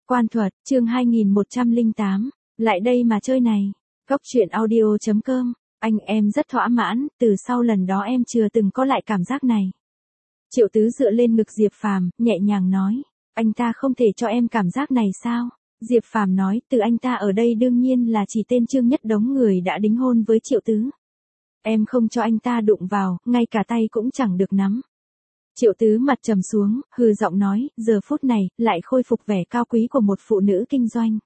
Quan thuật, chương 2108, lại đây mà chơi này. Góc truyện audio.com, anh em rất thỏa mãn, từ sau lần đó em chưa từng có lại cảm giác này. Triệu Tứ dựa lên ngực Diệp Phàm, nhẹ nhàng nói, anh ta không thể cho em cảm giác này sao? Diệp Phàm nói, từ anh ta ở đây đương nhiên là chỉ tên Trương Nhất Đống người đã đính hôn với Triệu Tứ. Em không cho anh ta đụng vào, ngay cả tay cũng chẳng được nắm. Triệu Tứ mặt trầm xuống, hừ giọng nói, giờ phút này, lại khôi phục vẻ cao quý của một phụ nữ kinh doanh.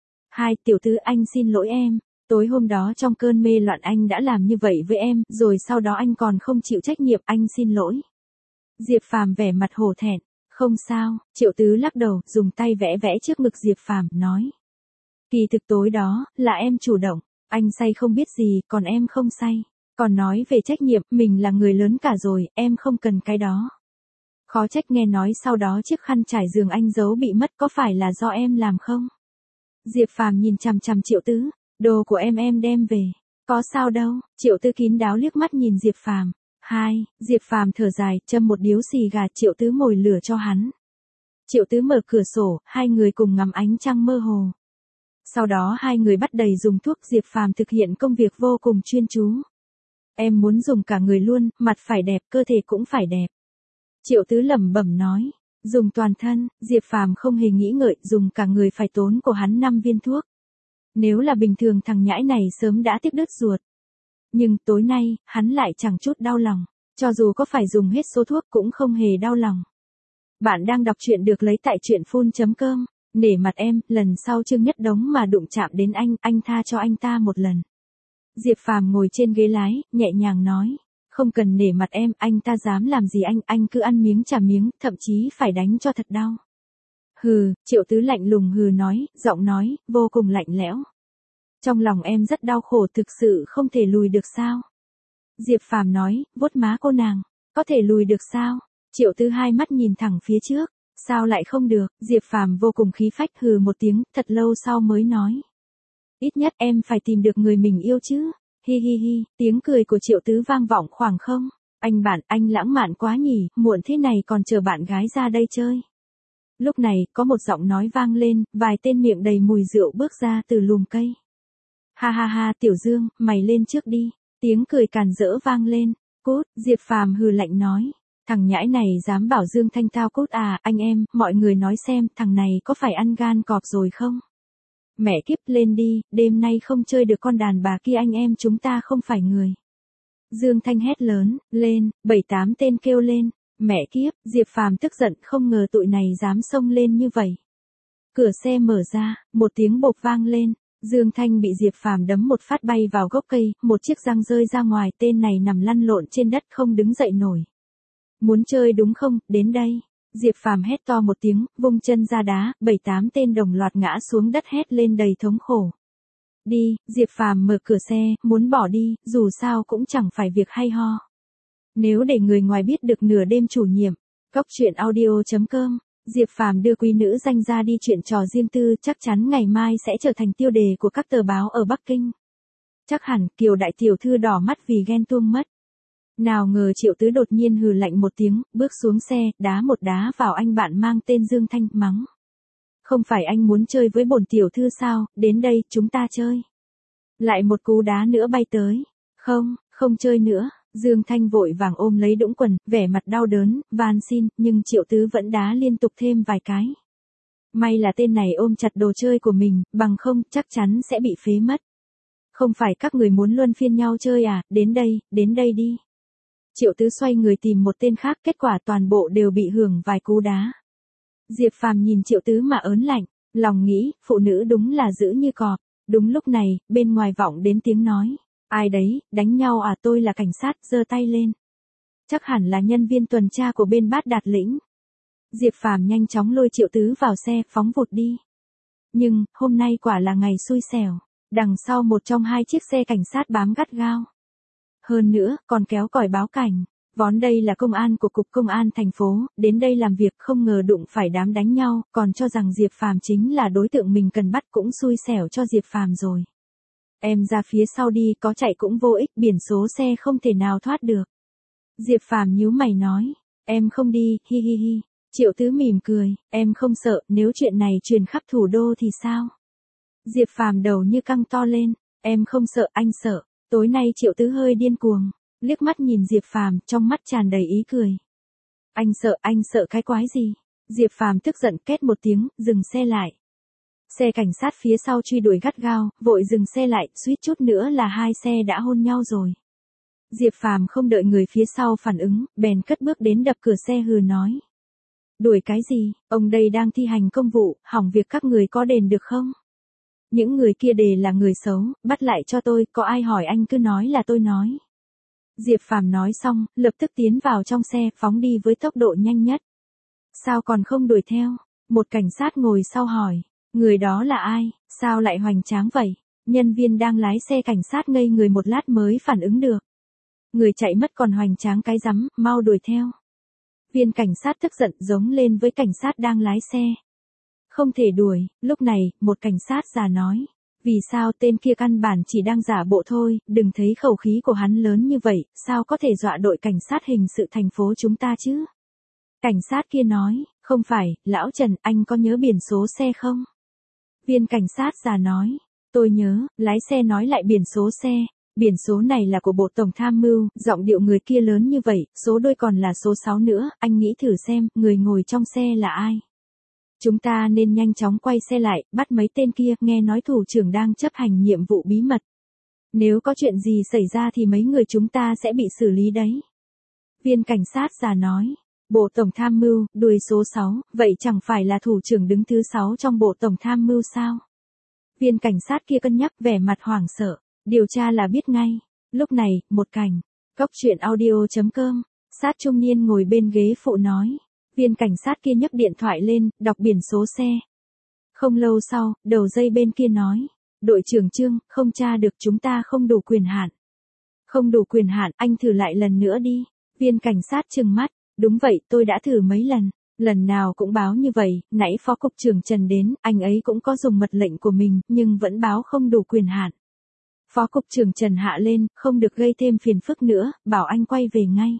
Tiểu Tứ anh xin lỗi em, tối hôm đó trong cơn mê loạn anh đã làm như vậy với em, rồi sau đó anh còn không chịu trách nhiệm, anh xin lỗi. Diệp Phàm vẻ mặt hổ thẹn, không sao, Triệu Tứ lắc đầu, dùng tay vẽ vẽ trước ngực Diệp Phàm, nói. Kỳ thực tối đó, là em chủ động, anh say không biết gì, còn em không say. Còn nói về trách nhiệm, mình là người lớn cả rồi, em không cần cái đó. Khó trách nghe nói sau đó chiếc khăn trải giường anh giấu bị mất, có phải là do em làm không? Diệp Phàm nhìn chằm chằm Triệu Tứ, đồ của em đem về, có sao đâu? Triệu Tứ kín đáo liếc mắt nhìn Diệp Phàm. Diệp Phàm thở dài, châm một điếu xì gà, Triệu Tứ mồi lửa cho hắn. Triệu Tứ mở cửa sổ, hai người cùng ngắm ánh trăng mơ hồ. Sau đó hai người bắt đầy dùng thuốc, Diệp Phàm thực hiện công việc vô cùng chuyên chú. Em muốn dùng cả người luôn, mặt phải đẹp, cơ thể cũng phải đẹp. Triệu Tứ lẩm bẩm nói, dùng toàn thân, Diệp Phàm không hề nghĩ ngợi, dùng cả người phải tốn của hắn 5 viên thuốc. Nếu là bình thường thằng nhãi này sớm đã tiếc đứt ruột. Nhưng tối nay, hắn lại chẳng chút đau lòng, cho dù có phải dùng hết số thuốc cũng không hề đau lòng. Bạn đang đọc truyện được lấy tại truyện.com, nể mặt em, lần sau Trương Nhất Đống mà đụng chạm đến anh tha cho anh ta một lần. Diệp Phàm ngồi trên ghế lái, nhẹ nhàng nói, không cần nể mặt em, anh ta dám làm gì anh cứ ăn miếng trả miếng, thậm chí phải đánh cho thật đau. Hừ, Triệu Tứ lạnh lùng hừ nói, giọng nói, vô cùng lạnh lẽo. Trong lòng em rất đau khổ, thực sự không thể lùi được sao? Diệp Phàm nói, vuốt má cô nàng, có thể lùi được sao? Triệu Tứ hai mắt nhìn thẳng phía trước, sao lại không được? Diệp Phàm vô cùng khí phách hừ một tiếng, thật lâu sau mới nói. Ít nhất em phải tìm được người mình yêu chứ. Hi hi hi, tiếng cười của Triệu Tứ vang vọng khoảng không. Anh lãng mạn quá nhỉ, muộn thế này còn chờ bạn gái ra đây chơi. Lúc này, có một giọng nói vang lên, vài tên miệng đầy mùi rượu bước ra từ lùm cây. Ha, Tiểu Dương, mày lên trước đi. Tiếng cười càn rỡ vang lên. Cút, Diệp Phàm hừ lạnh nói. Thằng nhãi này dám bảo Dương Thanh tao cút à, anh em, mọi người nói xem, thằng này có phải ăn gan cọp rồi không? Mẹ kiếp, lên đi, đêm nay không chơi được con đàn bà kia, anh em chúng ta không phải người. Dương Thanh hét lớn, lên, 7-8 tên kêu lên, mẹ kiếp, Diệp Phàm tức giận, không ngờ tụi này dám xông lên như vậy. Cửa xe mở ra, một tiếng bộp vang lên, Dương Thanh bị Diệp Phàm đấm một phát bay vào gốc cây, một chiếc răng rơi ra ngoài, tên này nằm lăn lộn trên đất không đứng dậy nổi. Muốn chơi đúng không, đến đây. Diệp Phàm hét to một tiếng, vung chân ra đá, 7-8 tên đồng loạt ngã xuống đất hét lên đầy thống khổ. Đi, Diệp Phàm mở cửa xe, muốn bỏ đi, dù sao cũng chẳng phải việc hay ho. Nếu để người ngoài biết được nửa đêm chủ nhiệm, góc truyện audio.com, Diệp Phàm đưa quý nữ danh ra đi chuyện trò riêng tư, chắc chắn ngày mai sẽ trở thành tiêu đề của các tờ báo ở Bắc Kinh. Chắc hẳn Kiều đại tiểu thư đỏ mắt vì ghen tuông mất. Nào ngờ Triệu Tứ đột nhiên hừ lạnh một tiếng, bước xuống xe, đá một đá vào anh bạn mang tên Dương Thanh, mắng. Không phải anh muốn chơi với bổn tiểu thư sao, đến đây, chúng ta chơi. Lại một cú đá nữa bay tới. Không chơi nữa, Dương Thanh vội vàng ôm lấy đũng quần, vẻ mặt đau đớn, van xin, nhưng Triệu Tứ vẫn đá liên tục thêm vài cái. May là tên này ôm chặt đồ chơi của mình, bằng không, chắc chắn sẽ bị phế mất. Không phải các người muốn luân phiên nhau chơi à, đến đây đi. Triệu Tứ xoay người tìm một tên khác, kết quả toàn bộ đều bị hưởng vài cú đá. Diệp Phàm nhìn Triệu Tứ mà ớn lạnh, lòng nghĩ, phụ nữ đúng là dữ như cọp. Đúng lúc này, bên ngoài vọng đến tiếng nói. Ai đấy, đánh nhau à, tôi là cảnh sát, giơ tay lên. Chắc hẳn là nhân viên tuần tra của bên Bát Đạt lĩnh. Diệp Phàm nhanh chóng lôi Triệu Tứ vào xe, phóng vụt đi. Nhưng, hôm nay quả là ngày xui xẻo. Đằng sau một trong hai chiếc xe cảnh sát bám gắt gao. Hơn nữa, còn kéo còi báo cảnh. Vốn đây là công an của Cục Công an thành phố, đến đây làm việc không ngờ đụng phải đám đánh nhau, còn cho rằng Diệp Phàm chính là đối tượng mình cần bắt, cũng xui xẻo cho Diệp Phàm rồi. Em ra phía sau đi, có chạy cũng vô ích, biển số xe không thể nào thoát được. Diệp Phàm nhíu mày nói, em không đi, hi hi hi. Triệu Tứ mỉm cười, em không sợ, nếu chuyện này truyền khắp thủ đô thì sao? Diệp Phàm đầu như căng to lên, em không sợ, anh sợ. Tối nay Triệu Tứ hơi điên cuồng, liếc mắt nhìn Diệp Phàm, trong mắt tràn đầy ý cười. Anh sợ cái quái gì? Diệp Phàm tức giận két một tiếng, dừng xe lại. Xe cảnh sát phía sau truy đuổi gắt gao, vội dừng xe lại, suýt chút nữa là hai xe đã hôn nhau rồi. Diệp Phàm không đợi người phía sau phản ứng, bèn cất bước đến đập cửa xe hừ nói. Đuổi cái gì, ông đây đang thi hành công vụ, hỏng việc các người có đền được không? Những người kia đều là người xấu, bắt lại cho tôi, có ai hỏi anh cứ nói là tôi nói. Diệp Phàm nói xong, lập tức tiến vào trong xe, phóng đi với tốc độ nhanh nhất. Sao còn không đuổi theo? Một cảnh sát ngồi sau hỏi, người đó là ai, sao lại hoành tráng vậy? Nhân viên đang lái xe cảnh sát ngây người một lát mới phản ứng được. Người chạy mất còn hoành tráng cái rắm, mau đuổi theo. Viên cảnh sát tức giận giống lên với cảnh sát đang lái xe. Không thể đuổi, lúc này, một cảnh sát già nói. Vì sao tên kia căn bản chỉ đang giả bộ thôi, đừng thấy khẩu khí của hắn lớn như vậy, sao có thể dọa đội cảnh sát hình sự thành phố chúng ta chứ? Cảnh sát kia nói, không phải, lão Trần, anh có nhớ biển số xe không? Viên cảnh sát già nói, tôi nhớ, lái xe nói lại biển số xe. Biển số này là của Bộ Tổng Tham mưu, giọng điệu người kia lớn như vậy, số đôi còn là số 6 nữa, anh nghĩ thử xem, người ngồi trong xe là ai? Chúng ta nên nhanh chóng quay xe lại, bắt mấy tên kia, nghe nói thủ trưởng đang chấp hành nhiệm vụ bí mật. Nếu có chuyện gì xảy ra thì mấy người chúng ta sẽ bị xử lý đấy. Viên cảnh sát già nói, Bộ Tổng Tham mưu, đuôi số 6, vậy chẳng phải là thủ trưởng đứng thứ 6 trong Bộ Tổng Tham mưu sao? Viên cảnh sát kia cân nhắc vẻ mặt hoảng sợ. Điều tra là biết ngay. Lúc này, một cảnh. Cốc truyện audio.com. Sát trung niên ngồi bên ghế phụ nói. Viên cảnh sát kia nhấc điện thoại lên, đọc biển số xe. Không lâu sau, đầu dây bên kia nói. Đội trưởng Trương, không tra được, chúng ta không đủ quyền hạn. Không đủ quyền hạn, anh thử lại lần nữa đi. Viên cảnh sát trừng mắt. Đúng vậy, tôi đã thử mấy lần. Lần nào cũng báo như vậy, nãy Phó Cục trưởng Trần đến, anh ấy cũng có dùng mật lệnh của mình, nhưng vẫn báo không đủ quyền hạn. Phó Cục trưởng Trần hạ lên, không được gây thêm phiền phức nữa, bảo anh quay về ngay.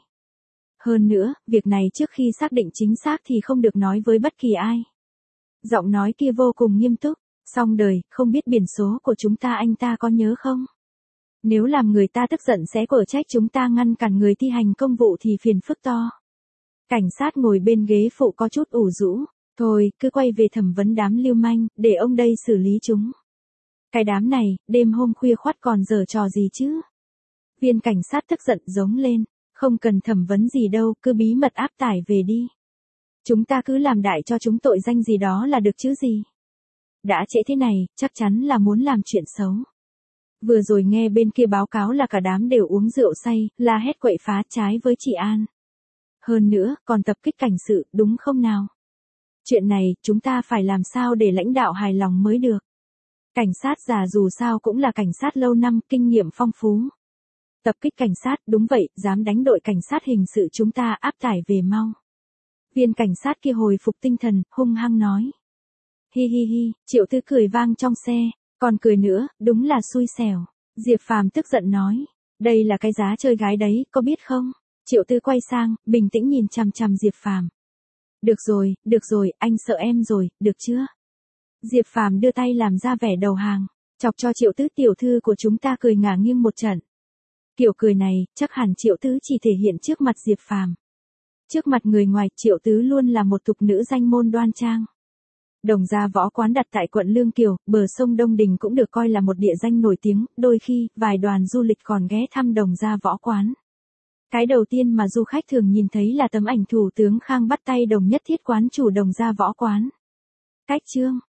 Hơn nữa, việc này trước khi xác định chính xác thì không được nói với bất kỳ ai. Giọng nói kia vô cùng nghiêm túc, xong đời, không biết biển số của chúng ta anh ta có nhớ không? Nếu làm người ta tức giận sẽ quở trách chúng ta ngăn cản người thi hành công vụ thì phiền phức to. Cảnh sát ngồi bên ghế phụ có chút ủ rũ, thôi, cứ quay về thẩm vấn đám lưu manh, để ông đây xử lý chúng. Cái đám này, đêm hôm khuya khoắt còn giở trò gì chứ? Viên cảnh sát tức giận giống lên, không cần thẩm vấn gì đâu, cứ bí mật áp tải về đi. Chúng ta cứ làm đại cho chúng tội danh gì đó là được chứ gì. Đã trễ thế này, chắc chắn là muốn làm chuyện xấu. Vừa rồi nghe bên kia báo cáo là cả đám đều uống rượu say, la hét quậy phá trái với chị An. Hơn nữa, còn tập kích cảnh sự, đúng không nào? Chuyện này, chúng ta phải làm sao để lãnh đạo hài lòng mới được. Cảnh sát già dù sao cũng là cảnh sát lâu năm, kinh nghiệm phong phú. Tập kích cảnh sát, đúng vậy, dám đánh đội cảnh sát hình sự chúng ta, áp tải về mau. Viên cảnh sát kia hồi phục tinh thần, hung hăng nói. Hi hi hi, Triệu Tư cười vang trong xe, còn cười nữa, đúng là xui xẻo. Diệp Phàm tức giận nói, đây là cái giá chơi gái đấy, có biết không? Triệu Tư quay sang, bình tĩnh nhìn chằm chằm Diệp Phàm. Được rồi, anh sợ em rồi, được chưa? Diệp Phàm đưa tay làm ra vẻ đầu hàng, chọc cho Triệu Tứ tiểu thư của chúng ta cười ngả nghiêng một trận. Kiểu cười này, chắc hẳn Triệu Tứ chỉ thể hiện trước mặt Diệp Phàm. Trước mặt người ngoài, Triệu Tứ luôn là một thục nữ danh môn đoan trang. Đồng Gia Võ Quán đặt tại quận Lương Kiều, bờ sông Đông Đình cũng được coi là một địa danh nổi tiếng, đôi khi, vài đoàn du lịch còn ghé thăm Đồng Gia Võ Quán. Cái đầu tiên mà du khách thường nhìn thấy là tấm ảnh Thủ tướng Khang bắt tay Đồng Nhất Thiết quán chủ Đồng Gia Võ Quán. Cách chương